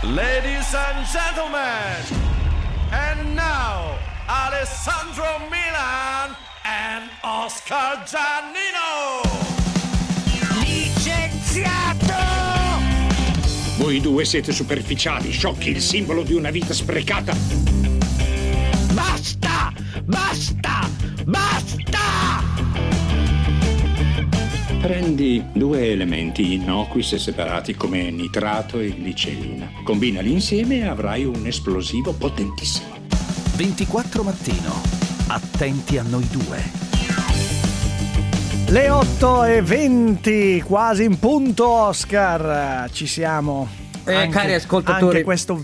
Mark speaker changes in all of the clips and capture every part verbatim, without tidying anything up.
Speaker 1: Ladies and gentlemen, and now Alessandro Milan and Oscar Giannino.
Speaker 2: Licenziato!
Speaker 3: Voi due siete superficiali, sciocchi, il simbolo di una vita sprecata.
Speaker 2: Basta! Basta! Basta!
Speaker 3: Prendi due elementi innocui se separati come nitrato e glicerina. Combinali insieme e avrai un esplosivo potentissimo.
Speaker 4: ventiquattro Mattino. Attenti a noi due.
Speaker 5: Le otto e venti, quasi in punto, Oscar. Ci siamo.
Speaker 6: Eh,
Speaker 5: anche,
Speaker 6: cari ascoltatori,
Speaker 5: anche questo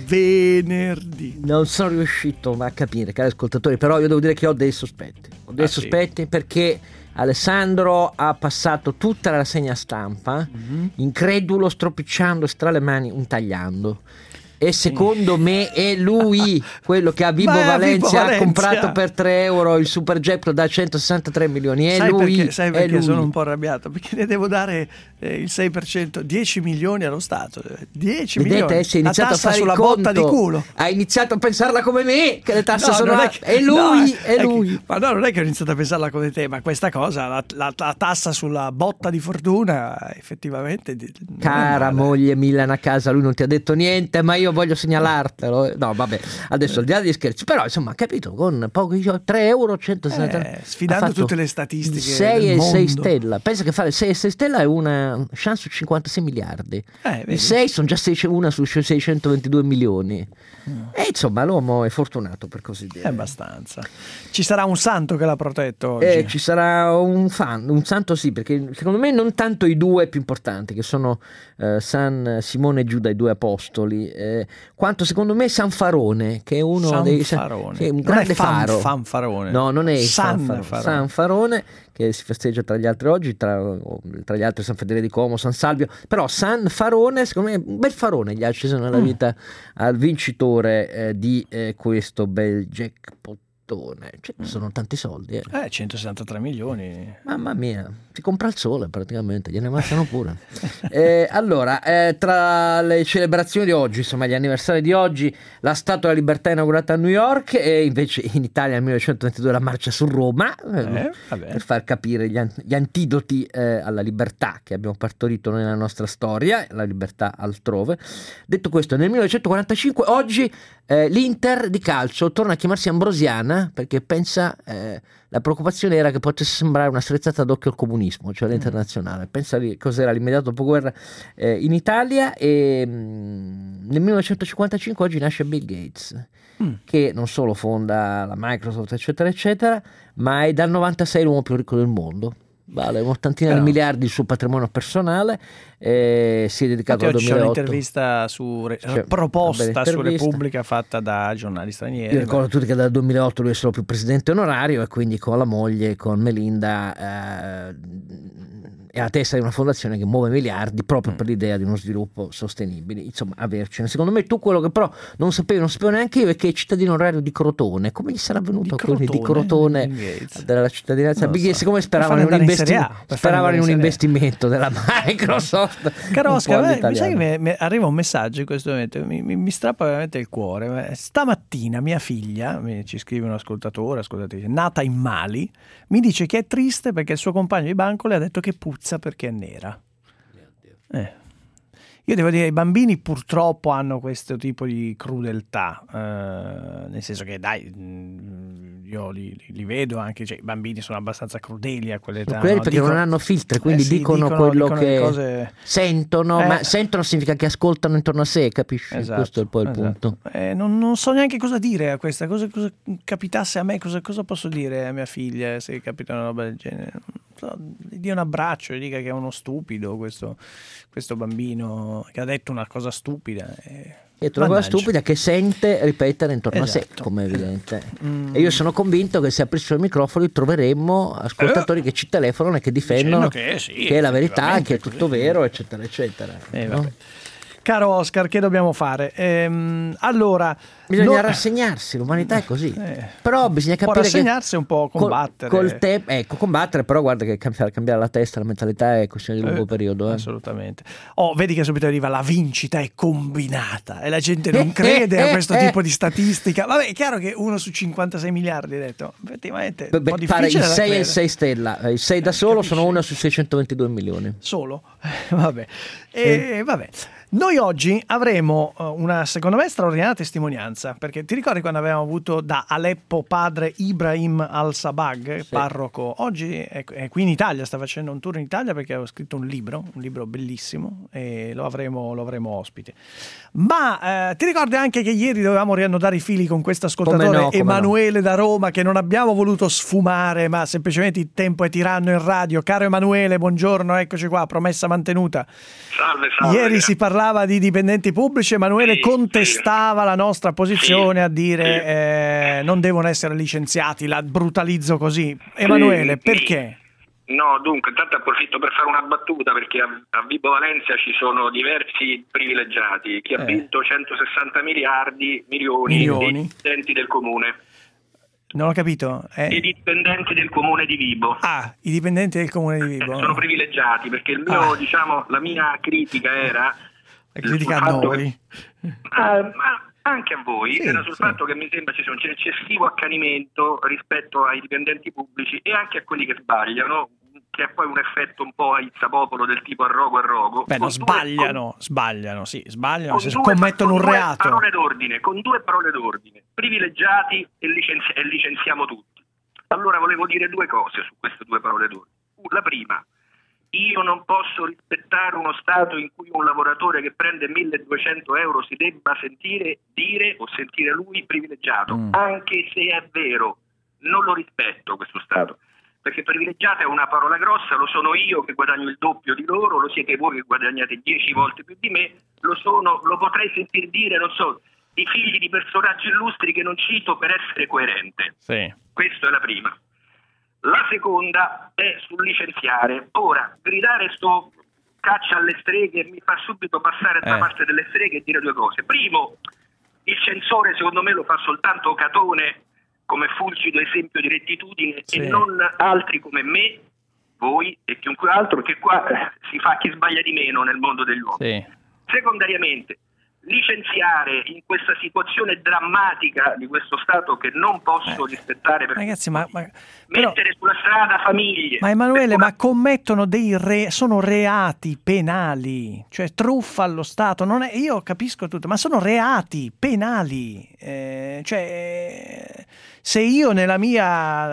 Speaker 5: venerdì.
Speaker 6: Non sono riuscito a capire, cari ascoltatori, però io devo dire che ho dei sospetti. Ho dei
Speaker 5: Ah,
Speaker 6: sospetti sì. Perché Alessandro ha passato tutta la rassegna stampa, mm-hmm. incredulo, stropicciando tra le mani un tagliando. E secondo me è lui quello che a Vibo
Speaker 5: Beh,
Speaker 6: Valencia,
Speaker 5: Vibo Valencia
Speaker 6: ha comprato per tre euro il Superjet da centosessantatré milioni. È
Speaker 5: sai
Speaker 6: lui,
Speaker 5: perché, sai
Speaker 6: è
Speaker 5: perché
Speaker 6: lui.
Speaker 5: sono un po' arrabbiato? Perché ne devo dare eh, il sei per cento, dieci milioni allo Stato. dieci
Speaker 6: Vedete,
Speaker 5: milioni.
Speaker 6: si è
Speaker 5: La
Speaker 6: iniziato
Speaker 5: tassa
Speaker 6: a fare
Speaker 5: sulla
Speaker 6: il
Speaker 5: botta
Speaker 6: conto.
Speaker 5: di culo.
Speaker 6: Ha iniziato a pensarla come me, che le tasse
Speaker 5: No,
Speaker 6: sono
Speaker 5: non
Speaker 6: a...
Speaker 5: è, che,
Speaker 6: è lui,
Speaker 5: no,
Speaker 6: è, è lui.
Speaker 5: Che, ma no, non è che ho iniziato a pensarla come te, ma questa cosa, la, la, la tassa sulla botta di fortuna, effettivamente.
Speaker 6: Cara moglie Milan a casa, lui non ti ha detto niente, ma io voglio segnalartelo. No, vabbè, adesso al di là degli scherzi, però insomma, capito, con pochi tre euro centosessanta
Speaker 5: eh, sfidando tutte le statistiche
Speaker 6: sei
Speaker 5: del
Speaker 6: e sei
Speaker 5: mondo.
Speaker 6: stella. Pensa che fare sei e sei stella è una chance su cinquantasei miliardi.
Speaker 5: Eh,
Speaker 6: I sei sono già sei, una su seicentoventidue milioni. Mm. E insomma, l'uomo è fortunato, per così dire.
Speaker 5: È abbastanza. Ci sarà un santo che l'ha protetto oggi.
Speaker 6: Eh, ci sarà un fan, un santo sì, perché secondo me non tanto i due più importanti, che sono eh, San Simone e Giuda, i due apostoli, eh, quanto secondo me San Farone, che è uno
Speaker 5: San
Speaker 6: dei
Speaker 5: Farone.
Speaker 6: che è un
Speaker 5: Non
Speaker 6: grande
Speaker 5: è fan,
Speaker 6: faro.
Speaker 5: fanfarone.
Speaker 6: No, non è
Speaker 5: San
Speaker 6: San Farone.
Speaker 5: Farone.
Speaker 6: San Farone, che si festeggia tra gli altri oggi, tra, tra gli altri San Federico Como, San Salvio, però San Farone, secondo me un bel farone gli ha acceso nella
Speaker 5: Mm.
Speaker 6: vita al vincitore eh, di eh, questo bel jackpot. Cioè, sono tanti soldi, eh.
Speaker 5: Eh, centosessantatré milioni.
Speaker 6: Mamma mia, si compra il sole praticamente, gliene mancano pure. eh, allora, eh, tra le celebrazioni di oggi, insomma gli anniversari di oggi, la Statua della Libertà inaugurata a New York, e invece in Italia nel millenovecentoventidue la marcia su Roma, eh, per far capire gli, an- gli antidoti eh, alla libertà che abbiamo partorito nella nostra storia, la libertà altrove. Detto questo, nel millenovecentoquarantacinque oggi eh, l'Inter di calcio torna a chiamarsi Ambrosiana, perché pensa, eh, la preoccupazione era che potesse sembrare una strizzata d'occhio al comunismo, cioè l'internazionale. Pensa lì cos'era l'immediato dopoguerra eh, in Italia, e mh, nel millenovecentocinquantacinque oggi nasce Bill Gates, mm. che non solo fonda la Microsoft eccetera eccetera, ma è dal novantasei l'uomo più ricco del mondo. Vale un'ottantina di miliardi sul patrimonio personale, eh, si è dedicato al duemilaotto.
Speaker 5: C'è un'intervista su,
Speaker 6: cioè,
Speaker 5: proposta su Repubblica fatta da giornali stranieri.
Speaker 6: Io ricordo a tutti che dal duemilaotto lui è solo più presidente onorario, e quindi con la moglie, con Melinda, eh, è alla testa di una fondazione che muove miliardi proprio mm. per l'idea di uno sviluppo sostenibile. Insomma, avercene. Secondo me tu quello che però non sapevi, non sapevo neanche io, è che è cittadino onorario di Crotone. Come gli sarà venuto
Speaker 5: di
Speaker 6: quelli
Speaker 5: Crotone,
Speaker 6: di Crotone della cittadinanza? Perché so. Siccome speravano in un, investi- speravano in un investimento della Microsoft.
Speaker 5: Caro Oscar, mi sa che mi, mi arriva un messaggio in questo momento, mi, mi, mi strappa veramente il cuore. Stamattina mia figlia, mi, ci scrive un ascoltatore, ascoltatrice, nata in Mali, mi dice che è triste perché il suo compagno di banco le ha detto che puzza perché è nera. Eh. Io devo dire, i bambini purtroppo hanno questo tipo di crudeltà, eh, nel senso che dai, io li, li vedo anche, cioè, i bambini sono abbastanza crudeli a quell'età.
Speaker 6: Crudeli
Speaker 5: no?
Speaker 6: perché
Speaker 5: Dico,
Speaker 6: non hanno filtri, quindi
Speaker 5: eh sì,
Speaker 6: dicono,
Speaker 5: dicono
Speaker 6: quello
Speaker 5: dicono
Speaker 6: che
Speaker 5: cose...
Speaker 6: sentono,
Speaker 5: eh.
Speaker 6: ma sentono significa che ascoltano intorno a sé, capisci?
Speaker 5: Esatto,
Speaker 6: questo è poi il
Speaker 5: esatto.
Speaker 6: punto.
Speaker 5: Eh, non, non so neanche cosa dire a questa, cosa, cosa capitasse a me, cosa, cosa posso dire a mia figlia se capita una roba del genere. So, gli dia un abbraccio, gli dica che è uno stupido questo, questo bambino che ha detto una cosa stupida. E...
Speaker 6: è una cosa stupida che sente ripetere intorno
Speaker 5: esatto.
Speaker 6: a sé, come è evidente.
Speaker 5: Mm.
Speaker 6: E io sono convinto che se aprissimo i microfoni troveremmo ascoltatori eh. che ci telefonano e che difendono
Speaker 5: che, sì,
Speaker 6: che è la verità, che è tutto
Speaker 5: così.
Speaker 6: vero, eccetera eccetera.
Speaker 5: Eh,
Speaker 6: no?
Speaker 5: Caro Oscar, che dobbiamo fare? Ehm, allora,
Speaker 6: bisogna
Speaker 5: no...
Speaker 6: rassegnarsi, l'umanità è così.
Speaker 5: Eh,
Speaker 6: però bisogna capire
Speaker 5: un po' rassegnarsi,
Speaker 6: che
Speaker 5: un po' combattere.
Speaker 6: Col, col te- ecco, combattere, però guarda che cambiare, cambiare la testa, la mentalità è questione di lungo
Speaker 5: eh,
Speaker 6: periodo. Eh.
Speaker 5: Assolutamente. Oh, vedi che subito arriva la vincita è combinata e la gente non crede a questo tipo di statistica. Vabbè, è chiaro che uno su cinquantasei miliardi, hai detto, effettivamente è un po'
Speaker 6: Beh, pare il
Speaker 5: difficile da
Speaker 6: sei e il
Speaker 5: credere.
Speaker 6: sei stella, il sei da solo
Speaker 5: Capisci?
Speaker 6: sono uno su seicentoventidue milioni.
Speaker 5: Solo? Vabbè. E, vabbè. Noi oggi avremo una, secondo me, straordinaria testimonianza, perché ti ricordi quando avevamo avuto da Aleppo padre Ibrahim al-Sabag,
Speaker 6: Sì.
Speaker 5: parroco? Oggi è, è qui in Italia, sta facendo un tour in Italia perché ha scritto un libro, un libro bellissimo, e lo avremo, lo avremo ospite. Ma eh, ti ricordi anche che ieri dovevamo riannodare i fili con questo ascoltatore,
Speaker 6: Come no, come
Speaker 5: Emanuele no. da Roma, che non abbiamo voluto sfumare, ma semplicemente il tempo è tiranno in radio. Caro Emanuele, buongiorno, eccoci qua, promessa mantenuta.
Speaker 7: Salve, salve.
Speaker 5: Ieri si parlava di dipendenti pubblici, Emanuele
Speaker 7: sì,
Speaker 5: contestava
Speaker 7: sì.
Speaker 5: la nostra posizione
Speaker 7: sì,
Speaker 5: a dire
Speaker 7: sì.
Speaker 5: eh, non devono essere licenziati, la brutalizzo così. Emanuele,
Speaker 7: sì,
Speaker 5: perché?
Speaker 7: No, dunque, intanto approfitto per fare una battuta, perché a, a Vibo Valentia ci sono diversi privilegiati, chi ha
Speaker 5: Eh.
Speaker 7: vinto centosessanta miliardi, milioni,
Speaker 5: Milioni.
Speaker 7: di dipendenti del comune.
Speaker 5: Non ho capito. Eh?
Speaker 7: I dipendenti del comune di Vibo.
Speaker 5: Ah, i dipendenti del comune di
Speaker 7: Eh,
Speaker 5: Vibo.
Speaker 7: sono privilegiati, perché il mio,
Speaker 5: Ah.
Speaker 7: diciamo, la mia critica era
Speaker 5: La critica
Speaker 7: sul
Speaker 5: a
Speaker 7: fatto
Speaker 5: noi.
Speaker 7: che- Ah, ma anche a voi,
Speaker 5: Sì,
Speaker 7: era sul
Speaker 5: sì.
Speaker 7: fatto che mi sembra ci sia un eccessivo accanimento rispetto ai dipendenti pubblici e anche a quelli che sbagliano, che ha poi un effetto un po' aizza-popolo del tipo arrogo arrogo.
Speaker 5: Beh, no,
Speaker 7: Con due-
Speaker 5: sbagliano, sbagliano, sì, sbagliano,
Speaker 7: con
Speaker 5: se
Speaker 7: due-
Speaker 5: commettono
Speaker 7: con
Speaker 5: un
Speaker 7: due
Speaker 5: reato.
Speaker 7: parole d'ordine, con due parole d'ordine, privilegiati e, licenzi- e licenziamo tutti. Allora volevo dire due cose su queste due parole d'ordine. La prima, io non posso rispettare uno Stato in cui un lavoratore che prende milleduecento euro si debba sentire dire o sentire lui privilegiato,
Speaker 5: Mm.
Speaker 7: anche se è vero, non lo rispetto questo Stato. Perché privilegiato è una parola grossa, lo sono io che guadagno il doppio di loro, lo siete voi che guadagnate dieci volte più di me, lo sono, lo potrei sentir dire, non so, di figli di personaggi illustri che non cito per essere coerente.
Speaker 5: Sì.
Speaker 7: Questa è la prima. La seconda è sul licenziare. Ora, gridare sto caccia alle streghe mi fa subito passare dalla
Speaker 5: Eh.
Speaker 7: parte delle streghe e dire due cose. Primo, il censore secondo me lo fa soltanto Catone come fulgido esempio di rettitudine
Speaker 5: Sì.
Speaker 7: e non altri come me, voi e chiunque altro, che qua eh, si fa chi sbaglia di meno nel mondo degli uomini.
Speaker 5: Sì.
Speaker 7: Secondariamente, licenziare in questa situazione drammatica di questo Stato che non posso
Speaker 5: Eh.
Speaker 7: rispettare, perché
Speaker 5: Ragazzi, ma, ma, però,
Speaker 7: mettere sulla strada famiglie.
Speaker 5: ma Emanuele,
Speaker 7: per una-
Speaker 5: ma commettono dei re, sono reati penali, cioè truffa allo Stato, non è, io capisco tutto, ma sono reati penali, eh, cioè eh, se io nella mia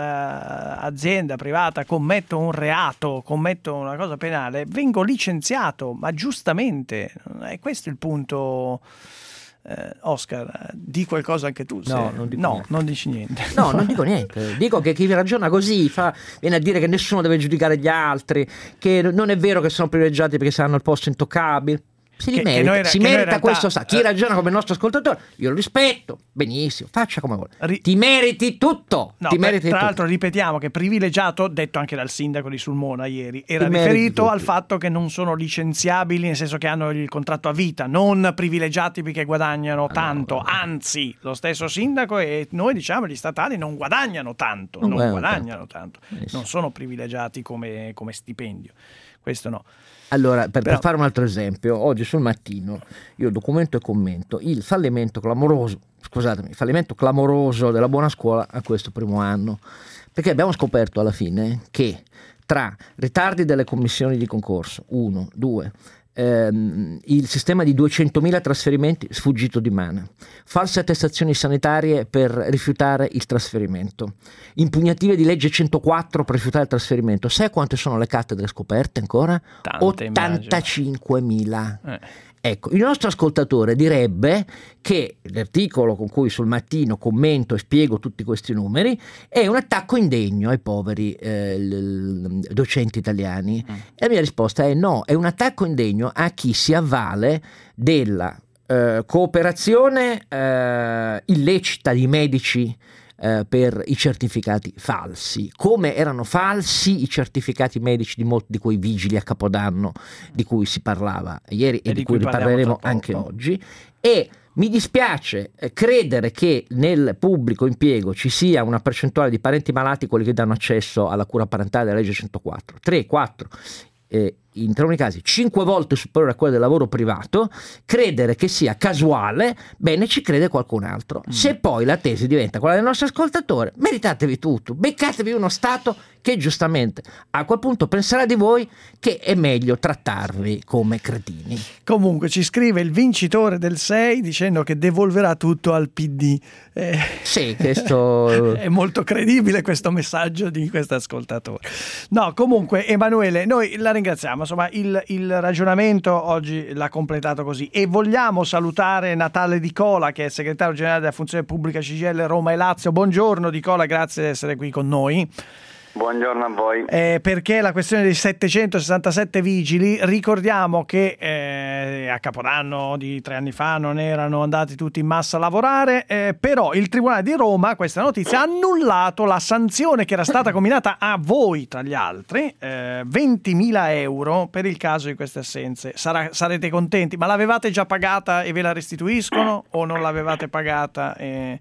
Speaker 5: eh, azienda privata commetto un reato, commetto una cosa penale, vengo licenziato, ma giustamente, è questo il punto. Eh, Oscar, di qualcosa anche tu?
Speaker 6: No,
Speaker 5: se-
Speaker 6: non dico
Speaker 5: no,
Speaker 6: niente.
Speaker 5: non dici niente.
Speaker 6: No, non dico niente. Dico che chi ragiona così fa, viene a dire che nessuno deve giudicare gli altri, che non è vero che sono privilegiati perché hanno il posto intoccabile. Si
Speaker 5: Che- che
Speaker 6: merita,
Speaker 5: noi-
Speaker 6: si
Speaker 5: che noi in
Speaker 6: merita
Speaker 5: realtà-
Speaker 6: questo. Sa. Chi
Speaker 5: eh.
Speaker 6: ragiona come il nostro ascoltatore, io lo rispetto, benissimo, faccia come vuole.
Speaker 5: Ri-
Speaker 6: Ti meriti tutto.
Speaker 5: No,
Speaker 6: ti
Speaker 5: per-
Speaker 6: meriti
Speaker 5: tra
Speaker 6: tutto.
Speaker 5: l'altro ripetiamo che privilegiato, detto anche dal sindaco di Sulmona ieri, era
Speaker 6: Ti meriti
Speaker 5: riferito
Speaker 6: tutto.
Speaker 5: al fatto che non sono licenziabili, nel senso che hanno il contratto a vita, non privilegiati perché guadagnano
Speaker 6: Ah,
Speaker 5: tanto,
Speaker 6: no, no.
Speaker 5: anzi lo stesso sindaco e noi diciamo gli statali non guadagnano tanto,
Speaker 6: Non
Speaker 5: non,
Speaker 6: guadagnano
Speaker 5: guadagnano tanto,
Speaker 6: Benissimo.
Speaker 5: non sono privilegiati come, come stipendio, questo no.
Speaker 6: Allora, per,
Speaker 5: Però-
Speaker 6: per fare un altro esempio, oggi sul Mattino io documento e commento il fallimento clamoroso, scusatemi, fallimento clamoroso della buona scuola a questo primo anno, perché abbiamo scoperto alla fine che tra ritardi delle commissioni di concorso, uno, due, ehm, il sistema di duecentomila trasferimenti sfuggito di mano, false attestazioni sanitarie per rifiutare il trasferimento, impugnative di legge centoquattro per rifiutare il trasferimento. Sai quante sono le cattedre scoperte ancora?
Speaker 5: Tante,
Speaker 6: ottantacinquemila.
Speaker 5: Eh.
Speaker 6: Ecco, il nostro ascoltatore direbbe che l'articolo con cui sul Mattino commento e spiego tutti questi numeri è un attacco indegno ai poveri eh, l- l- docenti italiani.
Speaker 5: Mm.
Speaker 6: E la mia risposta è no, è un attacco indegno a chi si avvale della eh, cooperazione eh, illecita di medici eh, per i certificati falsi, come erano falsi i certificati medici di molti di quei vigili a Capodanno di cui si parlava ieri e, e di, di cui, cui riparleremo anche oggi. E mi dispiace credere che nel pubblico impiego ci sia una percentuale di parenti malati, quelli che danno accesso alla cura parentale della legge centoquattro, tre, quattro, eh, in taluni casi cinque volte superiore a quella del lavoro privato, credere che sia casuale, bene, ci crede qualcun altro. Mm. Se poi la tesi diventa quella del nostro ascoltatore, meritatevi tutto, beccatevi uno Stato che giustamente a quel punto penserà di voi che è meglio trattarvi come cretini.
Speaker 5: Comunque ci scrive il vincitore del sei dicendo che devolverà tutto al P D. Eh,
Speaker 6: sì, questo
Speaker 5: è molto credibile questo messaggio di questo ascoltatore. No, comunque Emanuele, noi la ringraziamo, insomma il, il ragionamento oggi l'ha completato così, e vogliamo salutare Natale Di Cola, che è segretario generale della Funzione Pubblica C G I L Roma e Lazio. Buongiorno Di Cola, grazie di essere qui con noi.
Speaker 8: Buongiorno a voi.
Speaker 5: Eh, perché la questione dei settecentosessantasette vigili, ricordiamo che eh, a Capodanno di tre anni fa non erano andati tutti in massa a lavorare, eh, però il Tribunale di Roma, questa notizia, ha annullato la sanzione che era stata comminata a voi tra gli altri, eh, ventimila euro per il caso di queste assenze. Sarà, sarete contenti, ma l'avevate già pagata e ve la restituiscono, o non l'avevate pagata e,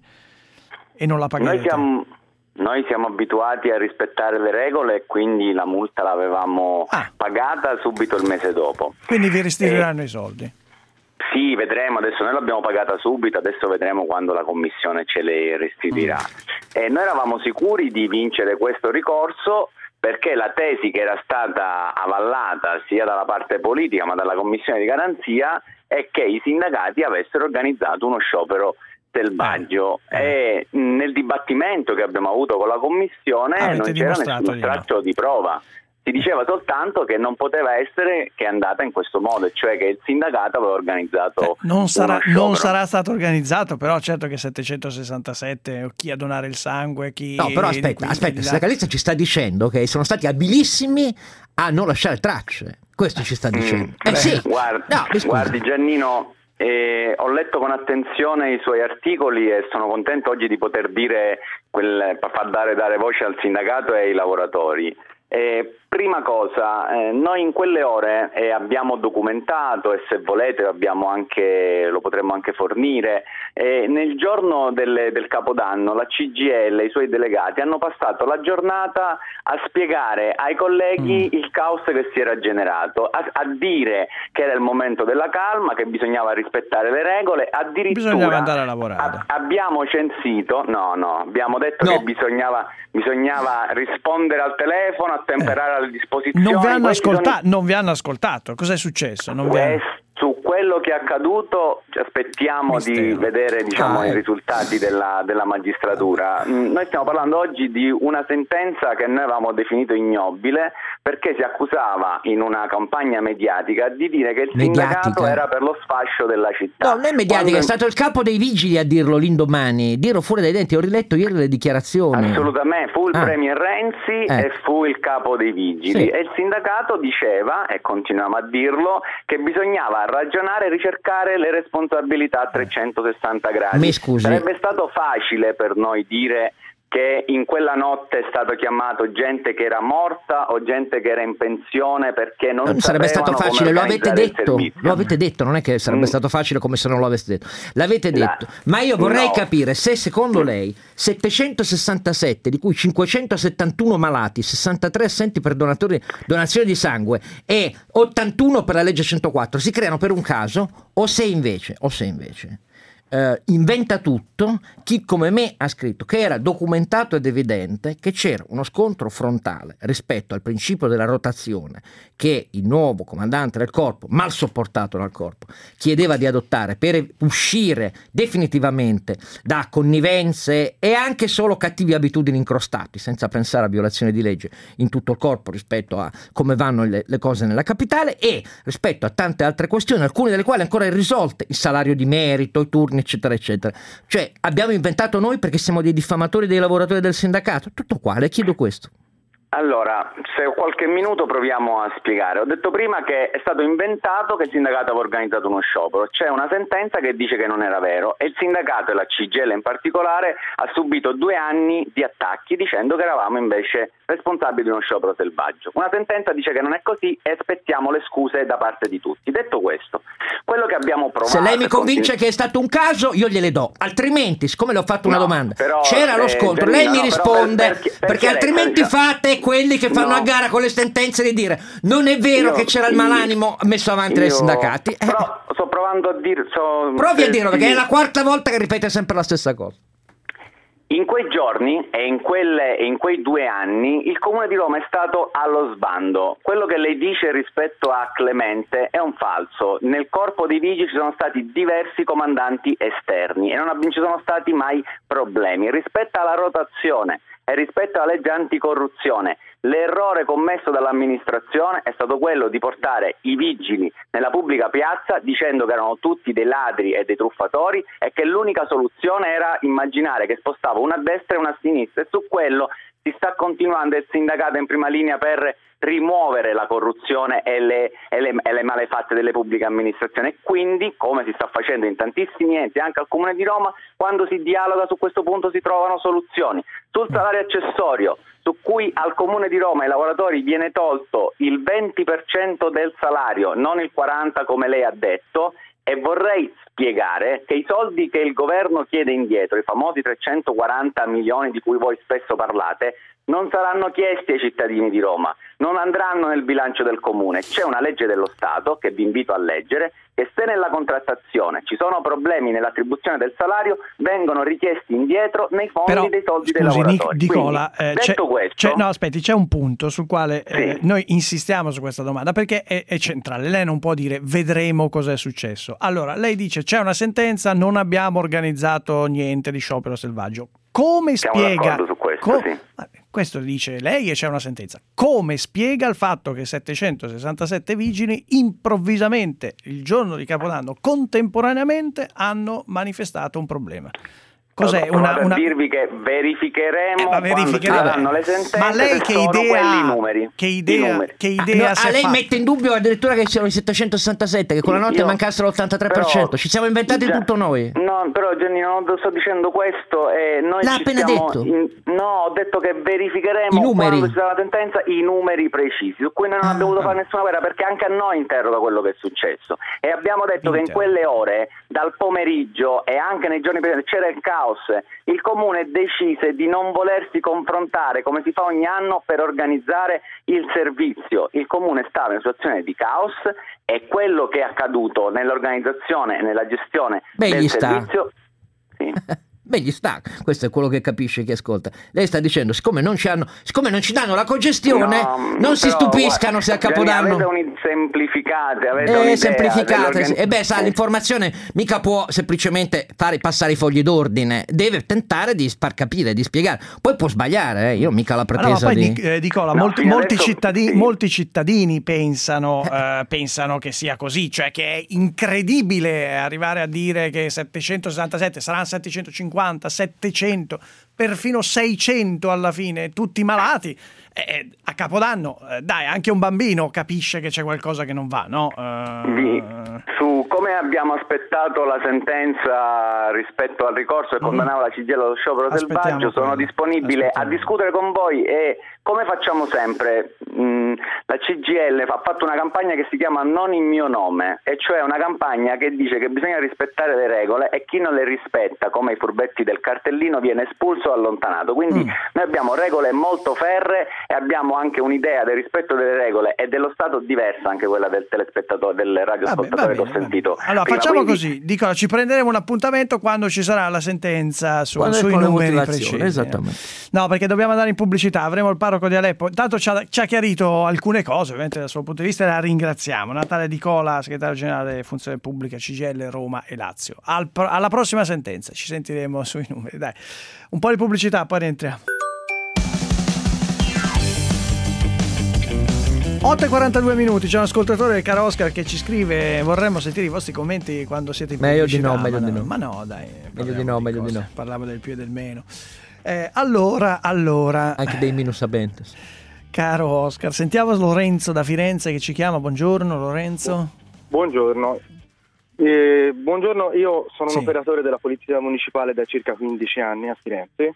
Speaker 5: e non la pagate?
Speaker 8: Noi siamo... Noi siamo abituati a rispettare le regole e quindi la multa l'avevamo ah. pagata subito il mese dopo.
Speaker 5: Quindi vi restituiranno eh, i soldi?
Speaker 8: Sì, vedremo, adesso noi l'abbiamo pagata subito, adesso vedremo quando la commissione ce le restituirà. Mm. E noi eravamo sicuri di vincere questo ricorso perché la tesi che era stata avallata sia dalla parte politica ma dalla commissione di garanzia è che i sindacati avessero organizzato uno sciopero selvaggio, e nel dibattimento che abbiamo avuto con la commissione ah, non c'era nessuno straccio di prova. Si diceva soltanto che non poteva essere che è andata in questo modo, cioè che il sindacato aveva organizzato
Speaker 5: eh, non sarà non sarà stato organizzato, però certo che settecentosessantasette, chi a donare il sangue, chi...
Speaker 6: No, però aspetta, aspetta, il sindacalista ci sta dicendo che sono stati abilissimi a non lasciare tracce, questo ci sta dicendo. Mm, eh, beh, sì.
Speaker 8: guardi, no, guardi Giannino, Eh, ho letto con attenzione i suoi articoli e sono contento oggi di poter dire quel, far dare, dare voce al sindacato e ai lavoratori. Eh, prima cosa, eh, noi in quelle ore eh, abbiamo documentato, e se volete abbiamo anche, lo potremmo anche fornire, eh, nel giorno del, del Capodanno la C G I L e i suoi delegati hanno passato la giornata a spiegare ai colleghi mm. il caos che si era generato, a, a dire che era il momento della calma, che bisognava rispettare le regole, addirittura
Speaker 5: bisognava andare a lavorare.
Speaker 8: A, abbiamo censito, no no, abbiamo detto no. che bisognava, bisognava rispondere al telefono, attemperare eh. alle disposizioni.
Speaker 5: Non vi hanno ascoltato, sono... non vi hanno ascoltato. Cos'è successo? Non vi hanno...
Speaker 8: Su quello che è accaduto aspettiamo Mistero. di vedere, diciamo, ah, i risultati della, della magistratura. Noi stiamo parlando oggi di una sentenza che noi avevamo definito ignobile, perché si accusava in una campagna mediatica di dire che il mediatica. sindacato era per lo sfascio della città.
Speaker 6: No, non è mediatica, Quando... è stato il capo dei vigili a dirlo l'indomani, dirlo fuori dai denti. Ho riletto ieri le dichiarazioni.
Speaker 8: Assolutamente, fu il ah. premier Renzi eh. e fu il capo dei vigili, sì. e il sindacato diceva, e continuiamo a dirlo, che bisognava ragionare e ricercare le responsabilità a trecentosessanta gradi.
Speaker 6: Mi scusi.
Speaker 8: Sarebbe stato facile per noi dire che in quella notte è stato chiamato gente che era morta o gente che era in pensione perché non,
Speaker 6: non sarebbe stato facile, lo avete detto, lo avete detto, non è che sarebbe mm. stato facile come se non lo aveste detto, l'avete detto, La... ma io vorrei no. capire se secondo lei settecentosessantasette, di cui cinquecentosettantuno malati, sessantatré assenti per donatori, donazione di sangue e ottantuno per la legge centoquattro si creano per un caso, o se invece, o se invece Uh, inventa tutto chi come me ha scritto che era documentato ed evidente che c'era uno scontro frontale rispetto al principio della rotazione che il nuovo comandante del corpo, mal sopportato dal corpo, chiedeva di adottare per uscire definitivamente da connivenze e anche solo cattive abitudini incrostati, senza pensare a violazioni di legge in tutto il corpo rispetto a come vanno le, le cose nella capitale, e rispetto a tante altre questioni, alcune delle quali ancora irrisolte, il salario di merito, i turni eccetera eccetera. Cioè abbiamo inventato noi perché siamo dei diffamatori dei lavoratori del sindacato, tutto qua, le chiedo questo.
Speaker 8: Allora, se ho qualche minuto proviamo a spiegare. Ho detto prima che è stato inventato che il sindacato aveva organizzato uno sciopero. C'è una sentenza che dice che non era vero e il sindacato, e la C G I L in particolare, ha subito due anni di attacchi dicendo che eravamo invece responsabili di uno sciopero selvaggio. Una sentenza dice che non è così e aspettiamo le scuse da parte di tutti. Detto questo, quello che abbiamo provato...
Speaker 6: Se lei mi convince continu- che è stato un caso, io gliele do. Altrimenti, siccome le ho fatto una
Speaker 8: no,
Speaker 6: domanda,
Speaker 8: però,
Speaker 6: c'era lo
Speaker 8: eh,
Speaker 6: scontro,
Speaker 8: Giannino,
Speaker 6: lei mi
Speaker 8: no,
Speaker 6: risponde,
Speaker 8: per, per, per
Speaker 6: perché altrimenti
Speaker 8: diciamo,
Speaker 6: fate quelli che fanno
Speaker 8: no.
Speaker 6: a gara con le sentenze di dire non è vero
Speaker 8: io,
Speaker 6: che c'era il malanimo messo avanti
Speaker 8: io,
Speaker 6: dai sindacati. Eh.
Speaker 8: Però sto provando a dire... So,
Speaker 6: Provi
Speaker 8: eh,
Speaker 6: a dirlo, perché
Speaker 8: sì.
Speaker 6: è la quarta volta che ripete sempre la stessa cosa.
Speaker 8: In quei giorni e in, quelle, in quei due anni il Comune di Roma è stato allo sbando. Quello che lei dice rispetto a Clemente è un falso. Nel corpo dei vigili ci sono stati diversi comandanti esterni e non ab- ci sono stati mai problemi. Rispetto alla rotazione e rispetto alla legge anticorruzione, l'errore commesso dall'amministrazione è stato quello di portare i vigili nella pubblica piazza dicendo che erano tutti dei ladri e dei truffatori e che l'unica soluzione era immaginare che spostava una a destra e una a sinistra, e su quello si sta continuando il sindacato in prima linea per rimuovere la corruzione e le, e le, e le malefatte delle pubbliche amministrazioni. E quindi, come si sta facendo in tantissimi enti, anche al Comune di Roma, quando si dialoga su questo punto si trovano soluzioni. Sul salario accessorio, su cui al Comune di Roma ai lavoratori viene tolto il venti per cento del salario, non il quaranta per cento come lei ha detto, e vorrei spiegare che i soldi che il governo chiede indietro, i famosi trecentoquaranta milioni di cui voi spesso parlate, non saranno chiesti ai cittadini di Roma, non andranno nel bilancio del comune. C'è una legge dello Stato, che vi invito a leggere, che se nella contrattazione ci sono problemi nell'attribuzione del salario, vengono richiesti indietro nei fondi
Speaker 5: Però,
Speaker 8: dei soldi
Speaker 5: scusi,
Speaker 8: dei lavoratori.
Speaker 5: Nicola,
Speaker 8: Quindi,
Speaker 5: eh,
Speaker 8: detto
Speaker 5: c'è,
Speaker 8: questo...
Speaker 5: c'è, no, aspetti, c'è un punto sul quale
Speaker 8: Sì.
Speaker 5: eh, noi insistiamo su questa domanda, perché è, è centrale. Lei non può dire vedremo cosa è successo. Allora, lei dice c'è una sentenza, non abbiamo organizzato niente di sciopero selvaggio. Come
Speaker 8: Siamo
Speaker 5: spiega...
Speaker 8: d'accordo su questo,
Speaker 5: co-
Speaker 8: sì.
Speaker 5: Questo dice lei e c'è una sentenza. Come spiega il fatto che settecentosessantasette vigili improvvisamente il giorno di Capodanno contemporaneamente hanno manifestato un problema? Cos'è
Speaker 8: Ho
Speaker 5: una, una...
Speaker 8: a dirvi che verificheremo,
Speaker 5: Eh, ma verificheremo.
Speaker 8: quando ci saranno le sentenze,
Speaker 5: Ma lei
Speaker 8: se
Speaker 5: che
Speaker 8: sono
Speaker 5: idea
Speaker 8: quelli i
Speaker 5: ha?
Speaker 8: numeri.
Speaker 5: Che
Speaker 8: I
Speaker 5: idea,
Speaker 8: numeri.
Speaker 5: che
Speaker 6: Ah,
Speaker 5: idea
Speaker 6: no,
Speaker 5: si
Speaker 6: ah,
Speaker 5: è
Speaker 6: lei
Speaker 5: fatta?
Speaker 6: mette in dubbio addirittura che siano i settecentosessantasette, che con la notte
Speaker 8: Io-
Speaker 6: mancassero l'ottantatré per cento.
Speaker 8: però-
Speaker 6: Ci siamo inventati
Speaker 8: Già-
Speaker 6: tutto noi.
Speaker 8: No, però Giannino, non sto dicendo questo e noi
Speaker 6: L'ha
Speaker 8: ci
Speaker 6: appena
Speaker 8: stiamo
Speaker 6: detto.
Speaker 8: in- no, ho detto che verificheremo
Speaker 6: I numeri.
Speaker 8: quando ci sarà la sentenza i numeri precisi, su cui noi non
Speaker 6: Ah.
Speaker 8: abbiamo dovuto fare nessuna guerra, perché anche a noi interroga quello che è successo. E abbiamo detto che in
Speaker 5: Interroga.
Speaker 8: quelle ore, dal pomeriggio e anche nei giorni precedenti, c'era il caos. Il comune decise di non volersi confrontare come si fa ogni anno per organizzare il servizio. Il comune stava in una situazione di caos e quello che è accaduto nell'organizzazione e nella gestione
Speaker 6: Beh,
Speaker 8: del
Speaker 6: gli sta.
Speaker 8: servizio sì.
Speaker 6: Beh, gli sta, questo è quello che capisce chi ascolta. Lei sta dicendo, siccome non ci, hanno, siccome non ci danno la congestione,
Speaker 8: No,
Speaker 6: non si
Speaker 8: però,
Speaker 6: stupiscano
Speaker 8: guarda,
Speaker 6: se a
Speaker 8: Gianni,
Speaker 6: Capodanno...
Speaker 8: avete un semplificate, avete
Speaker 6: Eh,
Speaker 8: un'idea
Speaker 6: semplificate, sì.
Speaker 8: dell'organ-
Speaker 6: E beh, sa,
Speaker 8: Eh.
Speaker 6: l'informazione mica può semplicemente fare passare i fogli d'ordine, deve tentare di far capire, di spiegare. Poi può sbagliare, eh. Io mica la
Speaker 5: Ma no, ma
Speaker 6: pretesa
Speaker 5: poi
Speaker 6: di...
Speaker 5: di, eh, Nicola,
Speaker 8: No,
Speaker 5: molti,
Speaker 8: fino
Speaker 5: molti
Speaker 8: adesso-
Speaker 5: cittadini,
Speaker 8: sì.
Speaker 5: molti cittadini pensano, eh, pensano che sia così, cioè che è incredibile arrivare a dire che settecentosessantasette saranno settecentocinquanta, settecento, perfino seicento alla fine, tutti malati. Eh, a Capodanno, eh, dai, anche un bambino capisce che c'è qualcosa che non va, no? Eh,
Speaker 8: Vi- su come abbiamo aspettato la sentenza rispetto al ricorso che condannava la C G I L allo sciopero
Speaker 5: Aspettiamo
Speaker 8: selvaggio, sono
Speaker 5: quello.
Speaker 8: disponibile
Speaker 5: Aspettiamo.
Speaker 8: a discutere con voi e come facciamo sempre, mh, la C G I L ha fatto una campagna che si chiama Non in mio nome, e cioè una campagna che dice che bisogna rispettare le regole e chi non le rispetta, come i furbetti del cartellino, viene espulso o allontanato. Quindi
Speaker 5: Mm.
Speaker 8: noi abbiamo regole molto ferree e abbiamo anche un'idea del rispetto delle regole e dello Stato diversa, anche quella del telespettatore, del
Speaker 5: Vabbè, va
Speaker 8: radioascoltatore che ho
Speaker 5: bene, va
Speaker 8: sentito.
Speaker 5: bene. Allora
Speaker 8: prima.
Speaker 5: facciamo
Speaker 8: Quindi-
Speaker 5: così, dico, ci prenderemo un appuntamento quando ci sarà la sentenza su,
Speaker 6: Quando è
Speaker 5: sui
Speaker 6: con le
Speaker 5: numeri
Speaker 6: motivazioni,
Speaker 5: precisi.
Speaker 6: esattamente.
Speaker 5: No, perché dobbiamo andare in pubblicità, avremo il parroco di Aleppo. Intanto ci ha, ci ha chiarito alcune cose, ovviamente dal suo punto di vista, e la ringraziamo. Natale Di Cola, segretario generale Funzione Pubblica, C G I L, Roma e Lazio. Al, alla prossima sentenza, ci sentiremo sui numeri. Dai, un po' di pubblicità, poi rientriamo. otto e quarantadue minuti, c'è un ascoltatore, caro Oscar, che ci scrive: vorremmo sentire i vostri commenti quando siete in
Speaker 6: Meglio di
Speaker 5: pubblicità.
Speaker 6: no, meglio
Speaker 5: ma
Speaker 6: di no.
Speaker 5: Ma no, dai.
Speaker 6: Meglio di
Speaker 5: parliamo
Speaker 6: no, meglio di
Speaker 5: cose.
Speaker 6: no.
Speaker 5: Parliamo del più e del meno. Eh, allora, allora...
Speaker 6: Anche dei minus abentes.
Speaker 5: Caro Oscar, sentiamo Lorenzo da Firenze che ci chiama. Buongiorno Lorenzo.
Speaker 9: Buongiorno. Eh, buongiorno, io sono
Speaker 5: Sì.
Speaker 9: un operatore della Polizia Municipale da circa quindici anni a Firenze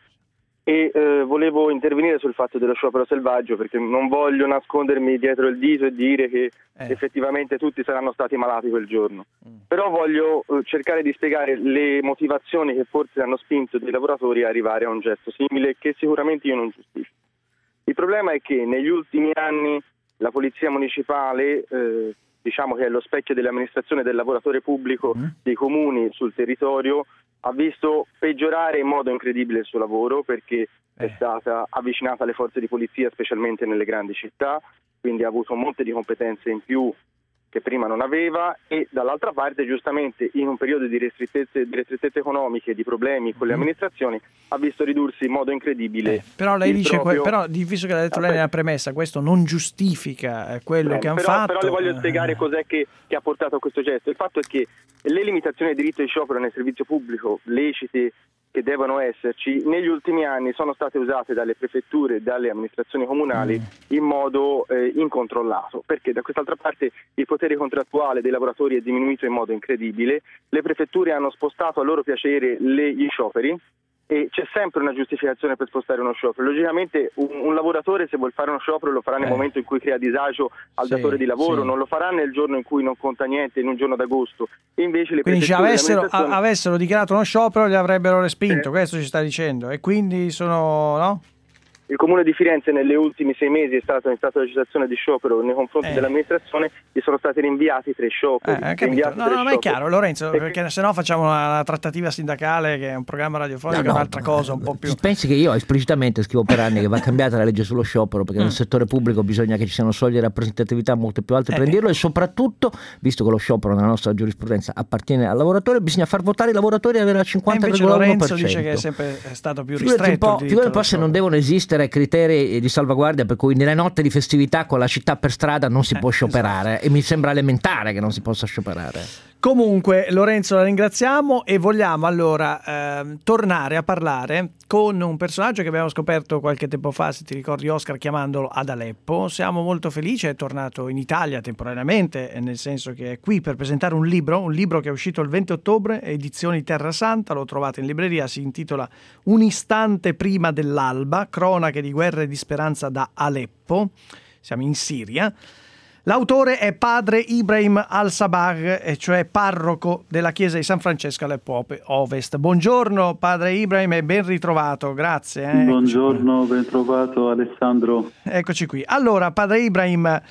Speaker 9: e eh, volevo intervenire sul fatto dello sciopero selvaggio, perché non voglio nascondermi dietro il dito e dire che
Speaker 5: Eh.
Speaker 9: effettivamente tutti saranno stati malati quel giorno. Però voglio eh, cercare di spiegare le motivazioni che forse hanno spinto dei lavoratori a arrivare a un gesto simile, che sicuramente io non giustifico. Il problema è che negli ultimi anni la Polizia Municipale, eh, diciamo che è lo specchio dell'amministrazione del lavoratore pubblico
Speaker 5: Mm.
Speaker 9: dei comuni sul territorio, ha visto peggiorare in modo incredibile il suo lavoro, perché è
Speaker 5: Eh.
Speaker 9: stata avvicinata alle forze di polizia, specialmente nelle grandi città, quindi ha avuto molte di competenze in più che prima non aveva, e dall'altra parte giustamente in un periodo di ristrettezze, di ristrettezze economiche, di problemi con le amministrazioni, ha visto ridursi in modo incredibile.
Speaker 5: Eh, però lei
Speaker 9: il
Speaker 5: dice, que-
Speaker 9: proprio-
Speaker 5: però di- visto che l'ha detto lei
Speaker 9: Aspetta.
Speaker 5: nella premessa, questo non giustifica eh, quello
Speaker 9: Eh,
Speaker 5: che hanno
Speaker 9: però,
Speaker 5: fatto.
Speaker 9: però le voglio
Speaker 5: eh,
Speaker 9: spiegare cos'è che, che ha portato a questo gesto. Il fatto è che le limitazioni del diritto di sciopero nel servizio pubblico, lecite che devono esserci, negli ultimi anni sono state usate dalle prefetture e dalle amministrazioni comunali
Speaker 5: Mm.
Speaker 9: in modo eh, incontrollato, perché da quest'altra parte il potere contrattuale dei lavoratori è diminuito in modo incredibile, le prefetture hanno spostato a loro piacere le- gli scioperi, e c'è sempre una giustificazione per spostare uno sciopero. Logicamente un, un lavoratore, se vuol fare uno sciopero, lo farà nel
Speaker 5: Eh.
Speaker 9: momento in cui crea disagio al
Speaker 5: Sì,
Speaker 9: datore di lavoro,
Speaker 5: sì.
Speaker 9: non lo farà nel giorno in cui non conta niente, in un giorno d'agosto. E invece le
Speaker 5: Quindi se
Speaker 9: prefetture e le
Speaker 5: avessero,
Speaker 9: amministrazioni-
Speaker 5: a- avessero dichiarato uno sciopero li avrebbero respinto,
Speaker 9: Sì.
Speaker 5: questo ci sta dicendo, e quindi sono, no?
Speaker 9: Il Comune di Firenze negli ultimi sei mesi è stato in stato di cessazione di sciopero nei confronti
Speaker 5: Eh.
Speaker 9: dell'amministrazione, gli sono stati rinviati tre
Speaker 5: Eh,
Speaker 9: scioperi.
Speaker 5: hai capito?
Speaker 9: rinviati
Speaker 5: No,
Speaker 9: tre
Speaker 5: no, ma è
Speaker 9: scioperi.
Speaker 5: chiaro, Lorenzo,
Speaker 9: E
Speaker 5: perché se no facciamo una, una trattativa sindacale che è un programma radiofonico,
Speaker 6: No,
Speaker 5: è
Speaker 6: no,
Speaker 5: un'altra cosa un po' più...
Speaker 6: Pensi che io esplicitamente scrivo per anni che va cambiata la legge sullo sciopero, perché
Speaker 5: Mm.
Speaker 6: nel settore pubblico bisogna che ci siano soglie di rappresentatività molto più alte per
Speaker 5: Eh.
Speaker 6: dirlo, e soprattutto, visto che lo sciopero nella nostra giurisprudenza appartiene al lavoratore, bisogna far votare i lavoratori e avere al
Speaker 5: E
Speaker 6: cinquanta
Speaker 5: invece
Speaker 6: virgola uno per cento.
Speaker 5: Lorenzo dice che è sempre stato più
Speaker 6: Figurati un
Speaker 5: ristretto
Speaker 6: po',
Speaker 5: il diritto
Speaker 6: figurati un po'
Speaker 5: allo
Speaker 6: se non
Speaker 5: sciopero.
Speaker 6: devono esistere criteri di salvaguardia per cui nelle notte di festività con la città per strada non si
Speaker 5: Eh,
Speaker 6: può scioperare, e mi sembra elementare che non si possa scioperare.
Speaker 5: Comunque Lorenzo la ringraziamo e vogliamo allora ehm, tornare a parlare con un personaggio che abbiamo scoperto qualche tempo fa, se ti ricordi Oscar, chiamandolo ad Aleppo. Siamo molto felici, è tornato in Italia temporaneamente, nel senso che è qui per presentare un libro, un libro che è uscito il venti ottobre, edizioni Terra Santa, lo trovate in libreria, si intitola Un istante prima dell'alba, cronache di guerra e di speranza da Aleppo, siamo in Siria. L'autore è padre Ibrahim al-Sabah, e cioè parroco della chiesa di San Francesco Aleppo Ovest. Buongiorno padre Ibrahim e ben ritrovato, grazie. eh.
Speaker 10: Buongiorno, ben trovato Alessandro.
Speaker 5: Eccoci qui. Allora, padre Ibrahim,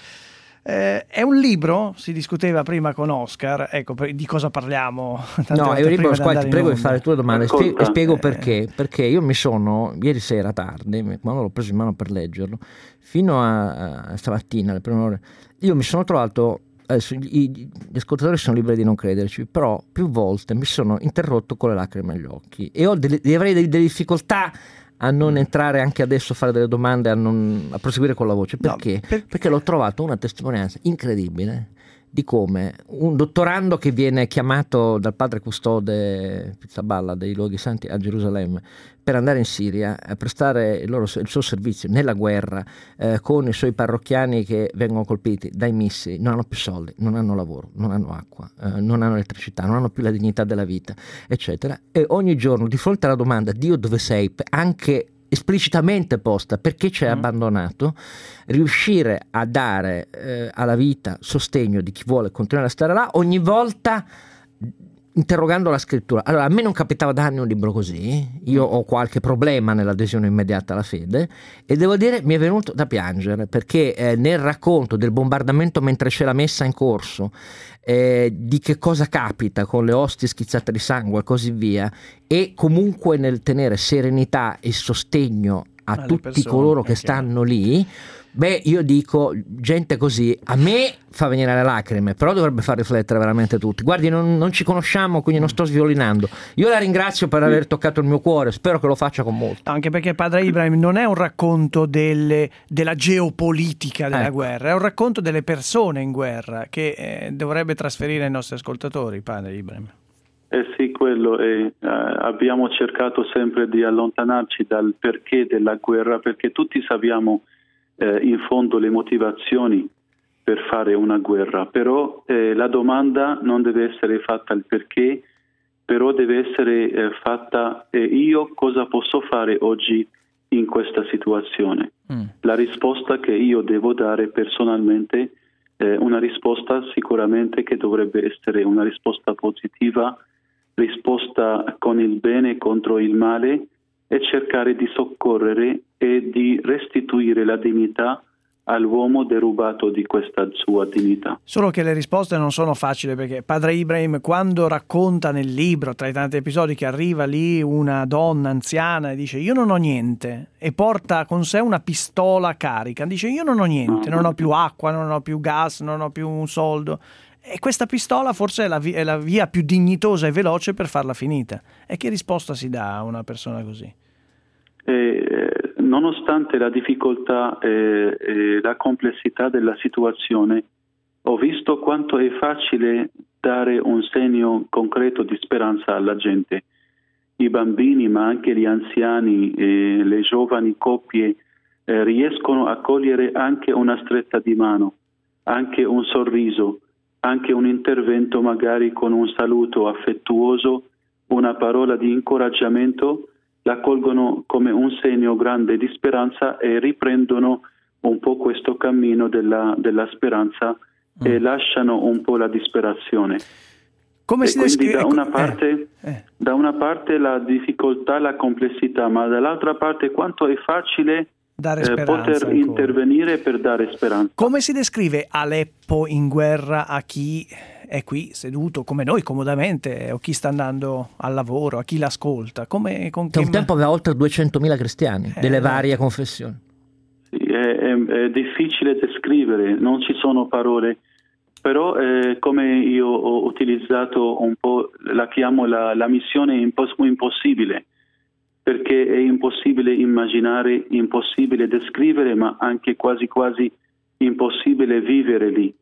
Speaker 5: eh, è un libro, si discuteva prima con Oscar, ecco, per- di cosa parliamo? Tante
Speaker 6: No,
Speaker 5: volte
Speaker 6: è un libro,
Speaker 5: prima di
Speaker 6: scusa,
Speaker 5: andare
Speaker 6: ti
Speaker 5: in
Speaker 6: prego di
Speaker 5: onda.
Speaker 6: fare tue domande,
Speaker 10: Ascolta.
Speaker 6: spie- e spiego
Speaker 5: Eh.
Speaker 6: perché. Perché io mi sono, ieri sera tardi, quando l'ho preso in mano per leggerlo, fino a, a stamattina, alle prime ore, io mi sono trovato, adesso gli, gli ascoltatori sono liberi di non crederci, però più volte mi sono interrotto con le lacrime agli occhi, e ho delle, avrei delle, delle difficoltà a non entrare anche adesso a fare delle domande, a, non, a proseguire con la voce.
Speaker 5: No,
Speaker 6: Perché?
Speaker 5: per-
Speaker 6: Perché l'ho trovato una testimonianza incredibile di come un dottorando che viene chiamato dal padre custode Pizzaballa dei luoghi santi a Gerusalemme per andare in Siria a prestare il, loro, il suo servizio nella guerra, eh, con i suoi parrocchiani che vengono colpiti dai missili, non hanno più soldi, non hanno lavoro, non hanno acqua, eh, non hanno elettricità, non hanno più la dignità della vita, eccetera. E ogni giorno di fronte alla domanda Dio dove sei, anche esplicitamente posta perché ci hai
Speaker 5: Mm.
Speaker 6: abbandonato, riuscire a dare eh, alla vita sostegno di chi vuole continuare a stare là, ogni volta interrogando la scrittura. Allora, a me non capitava da anni un libro così, io ho qualche problema nell'adesione immediata alla fede, e devo dire mi è venuto da piangere, perché eh, nel racconto del bombardamento mentre c'è la messa in corso, eh, di che cosa capita con le ostie schizzate di sangue e così via, e comunque nel tenere serenità e sostegno a
Speaker 5: Alle
Speaker 6: tutti
Speaker 5: persone,
Speaker 6: coloro che
Speaker 5: è chiaro.
Speaker 6: stanno lì, beh, io dico, gente così a me fa venire le lacrime, però dovrebbe far riflettere veramente tutti. Guardi, non, non ci conosciamo, quindi non sto sviolinando. Io la ringrazio per aver toccato il mio cuore, spero che lo faccia con molto.
Speaker 5: Anche perché padre Ibrahim non è un racconto delle- della geopolitica della
Speaker 6: Ecco.
Speaker 5: guerra, è un racconto delle persone in guerra che eh, dovrebbe trasferire ai nostri ascoltatori, padre Ibrahim.
Speaker 10: Eh sì, quello è. Eh, abbiamo cercato sempre di allontanarci dal perché della guerra, perché tutti sappiamo eh, in fondo le motivazioni per fare una guerra, però eh, la domanda non deve essere fatta il perché, però deve essere eh, fatta eh, io cosa posso fare oggi in questa situazione. Mm. La risposta che io devo dare personalmente è una risposta sicuramente che dovrebbe essere una risposta positiva, risposta con il bene contro il male, e cercare di soccorrere e di restituire la dignità all'uomo derubato di questa sua dignità.
Speaker 5: Solo che le risposte non sono facili, perché padre Ibrahim, quando racconta nel libro, tra i tanti episodi, che arriva lì una donna anziana e dice io non ho niente, e porta con sé una pistola carica, dice io non ho niente, non ho più acqua, non ho più gas, non ho più un soldo, e questa pistola forse è la, vi- è la via più dignitosa e veloce per farla finita. E che risposta si dà a una persona così?
Speaker 10: Eh, nonostante la difficoltà e, e la complessità della situazione, ho visto quanto è facile dare un segno concreto di speranza alla gente. I bambini, ma anche gli anziani e le giovani coppie eh, riescono a cogliere anche una stretta di mano, anche un sorriso, anche un intervento magari con un saluto affettuoso, una parola di incoraggiamento, la colgono come un segno grande di speranza e riprendono un po' questo cammino della, della speranza mm. e lasciano un po' la disperazione. Come e si descrive? Da una parte, eh, eh. da una parte la difficoltà, la complessità, ma dall'altra parte quanto è facile dare eh, poter ancora. intervenire per dare speranza.
Speaker 5: Come si descrive Aleppo in guerra a chi è qui seduto come noi comodamente, o chi sta andando al lavoro, a chi l'ascolta? Come, con
Speaker 6: che un tempo aveva oltre duecentomila cristiani eh, delle varie confessioni.
Speaker 10: Sì, è, è, è difficile descrivere, non ci sono parole, però eh, come io ho utilizzato un po', la chiamo la, la missione impos- impossibile, perché è impossibile immaginare, impossibile descrivere, ma anche quasi quasi impossibile vivere lì.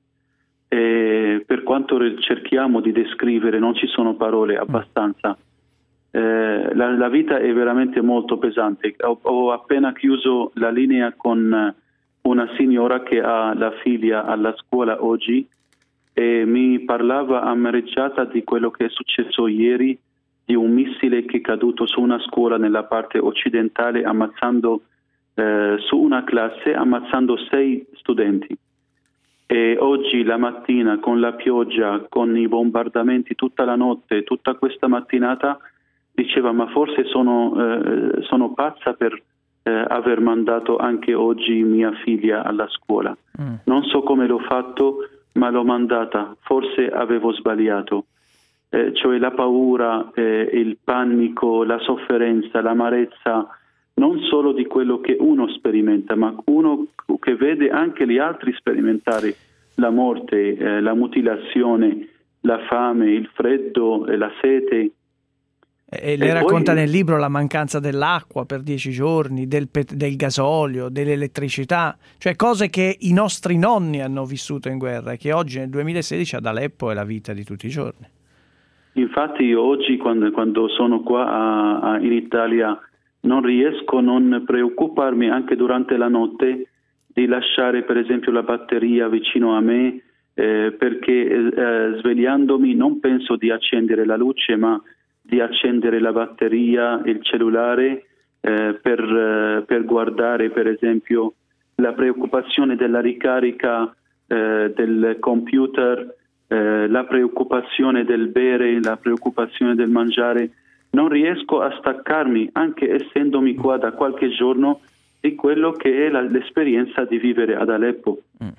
Speaker 10: E per quanto cerchiamo di descrivere non ci sono parole abbastanza. Eh, la, la vita è veramente molto pesante. Ho, ho appena chiuso la linea con una signora che ha la figlia alla scuola oggi e mi parlava amareggiata di quello che è successo ieri, di un missile che è caduto su una scuola nella parte occidentale, ammazzando eh, su una classe, ammazzando sei studenti. E oggi la mattina, con la pioggia, con i bombardamenti tutta la notte, tutta questa mattinata, diceva ma forse sono, eh, sono pazza per eh, aver mandato anche oggi mia figlia alla scuola. Mm. Non so come l'ho fatto, ma l'ho mandata, forse avevo sbagliato. Eh, cioè la paura, eh, il panico, la sofferenza, l'amarezza, non solo di quello che uno sperimenta, ma uno che vede anche gli altri sperimentare la morte, eh, la mutilazione, la fame, il freddo, eh, la sete.
Speaker 5: E lei e racconta poi nel libro la mancanza dell'acqua per dieci giorni, del, pet- del gasolio, dell'elettricità, cioè cose che i nostri nonni hanno vissuto in guerra e che oggi nel duemilasedici ad Aleppo è la vita di tutti i giorni.
Speaker 10: Infatti io oggi quando, quando sono qua a, a, in Italia non riesco a non preoccuparmi anche durante la notte di lasciare per esempio la batteria vicino a me eh, perché eh, svegliandomi non penso di accendere la luce ma di accendere la batteria, il cellulare eh, per, eh, per guardare per esempio la preoccupazione della ricarica eh, del computer, eh, la preoccupazione del bere, la preoccupazione del mangiare. Non riesco a staccarmi, anche essendomi qua da qualche giorno, di quello che è la, l'esperienza di vivere ad Aleppo.
Speaker 5: Mm.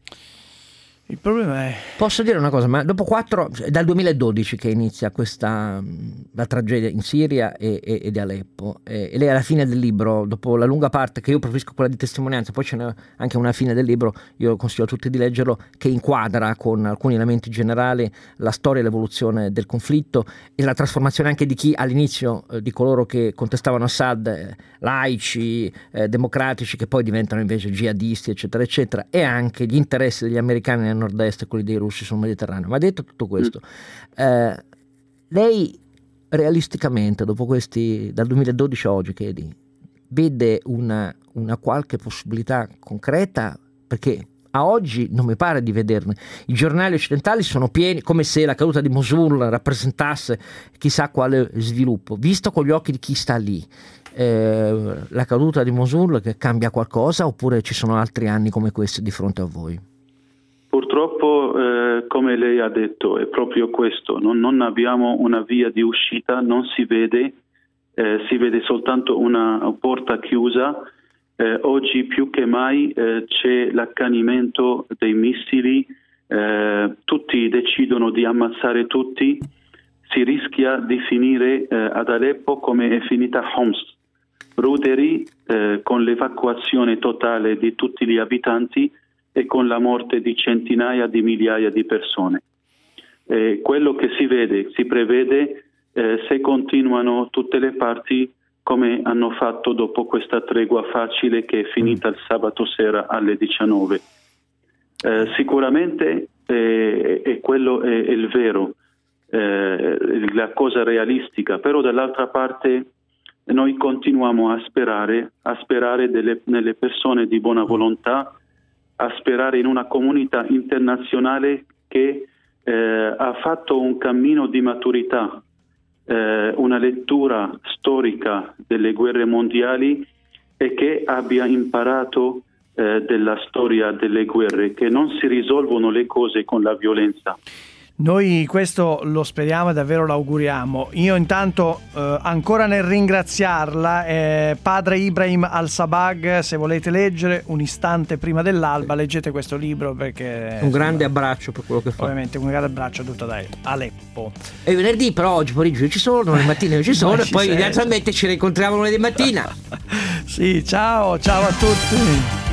Speaker 5: Il problema è...
Speaker 6: Posso dire una cosa, ma dopo quattro, dal duemiladodici che inizia questa la tragedia in Siria e, e, e di Aleppo, e, e lei alla fine del libro, dopo la lunga parte che io preferisco quella di testimonianza, poi ce n'è anche una fine del libro, io consiglio a tutti di leggerlo, che inquadra con alcuni elementi generali la storia e l'evoluzione del conflitto e la trasformazione anche di chi all'inizio, eh, di coloro che contestavano Assad, eh, laici, eh, democratici, che poi diventano invece jihadisti, eccetera, eccetera, e anche gli interessi degli americani nel nord-est e quelli dei russi sul Mediterraneo. Ma detto tutto questo, eh, lei realisticamente dopo questi, dal duemiladodici a oggi, che è lì, vede una, una qualche possibilità concreta? Perché a oggi non mi pare di vederne. I giornali occidentali sono pieni, come se la caduta di Mosul rappresentasse chissà quale sviluppo. Visto con gli occhi di chi sta lì, eh, la caduta di Mosul che cambia qualcosa, oppure ci sono altri anni come questi di fronte a voi?
Speaker 10: Purtroppo, eh, come lei ha detto, è proprio questo. Non, non abbiamo una via di uscita, non si vede, eh, si vede soltanto una porta chiusa. Eh, oggi più che mai eh, c'è l'accanimento dei missili, eh, tutti decidono di ammazzare tutti, si rischia di finire eh, ad Aleppo come è finita Homs, ruderi eh, con l'evacuazione totale di tutti gli abitanti e con la morte di centinaia di migliaia di persone. Eh, quello che si vede, si prevede eh, se continuano tutte le parti come hanno fatto dopo questa tregua facile che è finita il sabato sera alle diciannove. Eh, sicuramente eh, è quello è, è il vero, eh, la cosa realistica, però dall'altra parte noi continuiamo a sperare, a sperare delle, nelle persone di buona volontà, a sperare in una comunità internazionale che eh, ha fatto un cammino di maturità, Eh, una lettura storica delle guerre mondiali e che abbia imparato eh, della storia delle guerre, che non si risolvono le cose con la violenza.
Speaker 5: Noi questo lo speriamo e davvero l'auguriamo. Io intanto eh, ancora nel ringraziarla, eh, padre Ibrahim Al-Sabag, se volete leggere Un istante prima dell'alba, leggete questo libro, perché
Speaker 6: un grande insomma, abbraccio per quello che fa.
Speaker 5: Ovviamente un grande abbraccio a tutta da Aleppo.
Speaker 6: E venerdì però oggi pomeriggio ci sono, le mattine non ci sono, e poi naturalmente ci rincontriamo lunedì mattina.
Speaker 5: Sì, ciao, ciao a tutti.